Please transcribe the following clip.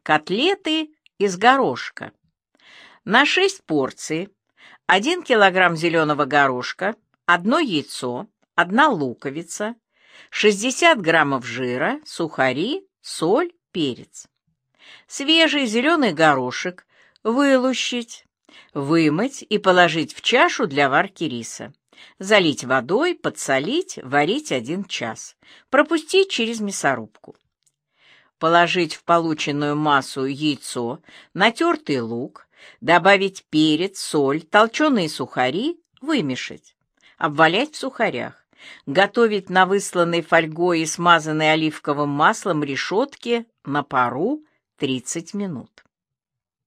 Котлеты из горошка. На 6 порций 1 килограмм зеленого горошка, 1 яйцо, 1 луковица, 60 граммов жира, сухари, соль, перец. Свежий зеленый горошек вылущить, вымыть и положить в чашу для варки риса. Залить водой, подсолить, варить 1 час. Пропустить через мясорубку. Положить в полученную массу яйцо, натертый лук, добавить перец, соль, толченые сухари, вымешать. Обвалять в сухарях. Готовить на высланной фольгой и смазанной оливковым маслом решетке на пару 30 минут.